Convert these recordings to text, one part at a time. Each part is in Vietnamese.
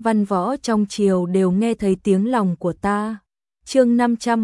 văn võ trong triều đều nghe thấy tiếng lòng của ta. Chương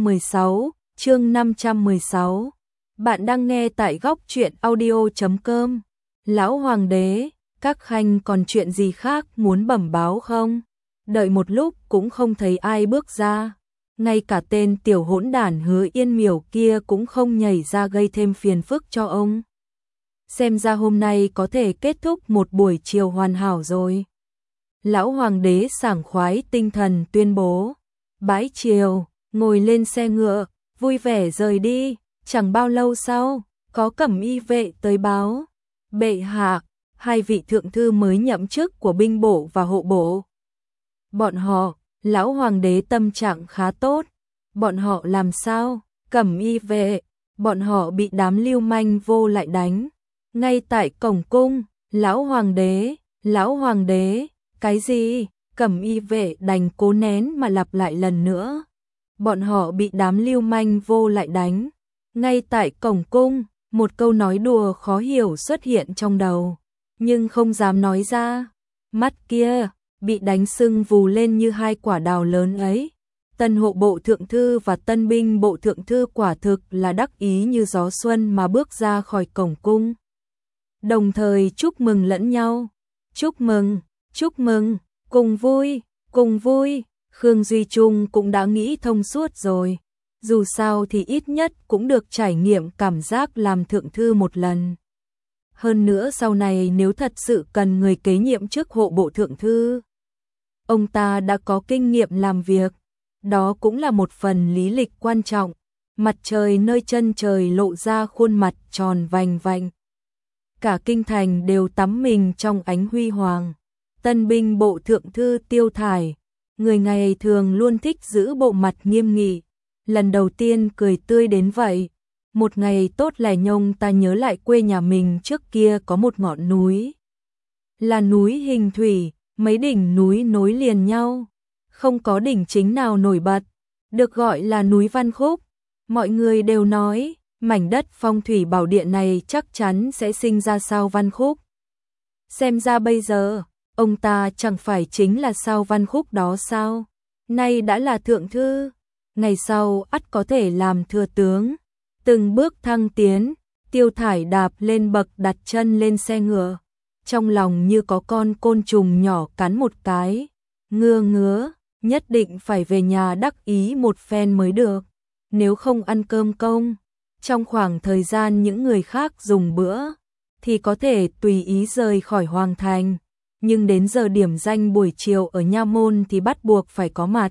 516. Bạn đang nghe tại góc truyện audio.com. Lão hoàng đế, các khanh còn chuyện gì khác muốn bẩm báo không? Đợi một lúc cũng không thấy ai bước ra. Ngay cả tên tiểu hỗn đản Hứa Yên Miểu kia cũng không nhảy ra gây thêm phiền phức cho ông. Xem ra hôm nay có thể kết thúc một buổi chiều hoàn hảo rồi. Lão hoàng đế sảng khoái tinh thần tuyên bố. Bãi chiều, ngồi lên xe ngựa, vui vẻ rời đi. Chẳng bao lâu sau, có cẩm y vệ tới báo. Bệ hạ, 2 vị thượng thư mới nhậm chức của binh bộ và hộ bộ. Bọn họ, lão hoàng đế tâm trạng khá tốt. Bọn họ làm sao? Cẩm y vệ, bọn họ bị đám lưu manh vô lại đánh. Ngay tại cổng cung, lão hoàng đế, cái gì? Cẩm y vệ đành cố nén mà lặp lại lần nữa. Bọn họ bị đám lưu manh vô lại đánh. Ngay tại cổng cung, một câu nói đùa khó hiểu xuất hiện trong đầu, nhưng không dám nói ra. Mắt kia, bị đánh sưng vù lên như 2 quả đào lớn ấy. Tân hộ bộ thượng thư và tân binh bộ thượng thư quả thực là đắc ý như gió xuân mà bước ra khỏi cổng cung. Đồng thời chúc mừng lẫn nhau. Chúc mừng, cùng vui. Khương Duy Trung cũng đã nghĩ thông suốt rồi. Dù sao thì ít nhất cũng được trải nghiệm cảm giác làm thượng thư một lần. Hơn nữa sau này nếu thật sự cần người kế nhiệm chức hộ bộ thượng thư, ông ta đã có kinh nghiệm làm việc. Đó cũng là một phần lý lịch quan trọng. Mặt trời nơi chân trời lộ ra khuôn mặt tròn vành vạnh. Cả kinh thành đều tắm mình trong ánh huy hoàng. Tân binh bộ thượng thư Tiêu Thải, người ngày thường luôn thích giữ bộ mặt nghiêm nghị, lần đầu tiên cười tươi đến vậy. Một ngày tốt lẻ nhông ta nhớ lại quê nhà mình trước kia có một ngọn núi. Là núi Hình Thủy, mấy đỉnh núi nối liền nhau. Không có đỉnh chính nào nổi bật, được gọi là núi Văn Khúc. Mọi người đều nói, mảnh đất phong thủy bảo địa này chắc chắn sẽ sinh ra sao Văn Khúc. Xem ra bây giờ, ông ta chẳng phải chính là sao Văn Khúc đó sao? Nay đã là thượng thư, ngày sau ắt có thể làm thừa tướng. Từng bước thăng tiến, Tiêu Thải đạp lên bậc đặt chân lên xe ngựa. Trong lòng như có con côn trùng nhỏ cắn một cái. Ngứa, nhất định phải về nhà đắc ý một phen mới được. Nếu không ăn cơm công, trong khoảng thời gian những người khác dùng bữa, thì có thể tùy ý rời khỏi hoàng thành. Nhưng đến giờ điểm danh buổi chiều ở Nha Môn thì bắt buộc phải có mặt.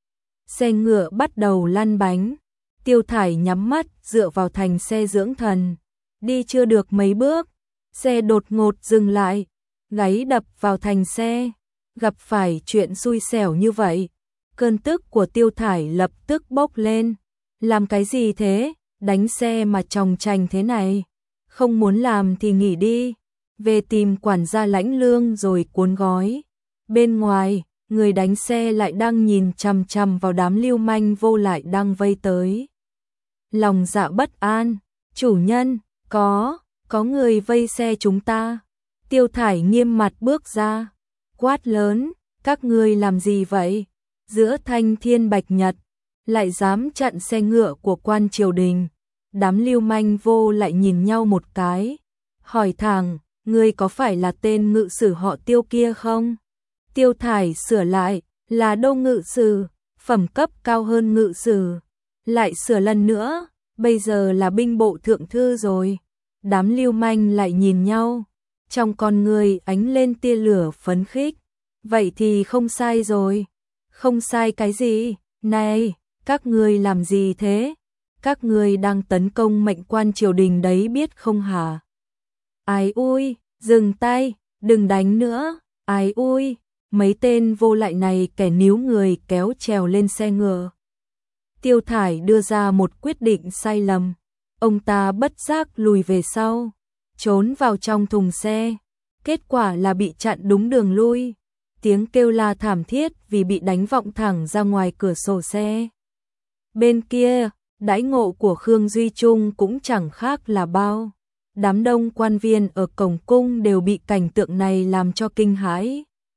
Xe ngựa bắt đầu lăn bánh. Tiêu Thải nhắm mắt dựa vào thành xe dưỡng thần. Đi chưa được mấy bước, xe đột ngột dừng lại, gáy đập vào thành xe. Gặp phải chuyện xui xẻo như vậy, cơn tức của Tiêu Thải lập tức bốc lên. Làm cái gì thế? Đánh xe mà chòng chành thế này. Không muốn làm thì nghỉ đi. Về tìm quản gia lãnh lương rồi cuốn gói. Bên ngoài, người đánh xe lại đang nhìn chằm chằm vào đám lưu manh vô lại đang vây tới. Lòng dạ bất an. Chủ nhân, có người vây xe chúng ta. Tiêu Thải nghiêm mặt bước ra, quát lớn, các ngươi làm gì vậy? Giữa thanh thiên bạch nhật, lại dám chặn xe ngựa của quan triều đình. Đám lưu manh vô lại nhìn nhau một cái, hỏi thẳng, ngươi có phải là tên ngự sử họ Tiêu kia không? Tiêu Thải sửa lại, là Đô ngự sử, phẩm cấp cao hơn ngự sử. Lại sửa lần nữa, bây giờ là binh bộ thượng thư rồi. Đám lưu manh lại nhìn nhau, trong con người ánh lên tia lửa phấn khích. Vậy thì không sai rồi. Không sai cái gì? Này, các ngươi làm gì thế? Các ngươi đang tấn công mệnh quan triều đình đấy biết không hả? Ai ui, dừng tay, đừng đánh nữa. Ai ui, mấy tên vô lại này kẻ níu người kéo trèo lên xe ngựa. Tiêu Thải đưa ra một quyết định sai lầm. Ông ta bất giác lùi về sau, trốn vào trong thùng xe. Kết quả là bị chặn đúng đường lui. Tiếng kêu la thảm thiết vì bị đánh vọng thẳng ra ngoài cửa sổ xe. Bên kia, đãi ngộ của Khương Duy Trung cũng chẳng khác là bao. Đám đông quan viên ở cổng cung đều bị cảnh tượng này làm cho kinh hãi.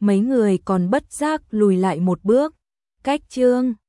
mấy người còn bất giác lùi lại một bước. Cách chương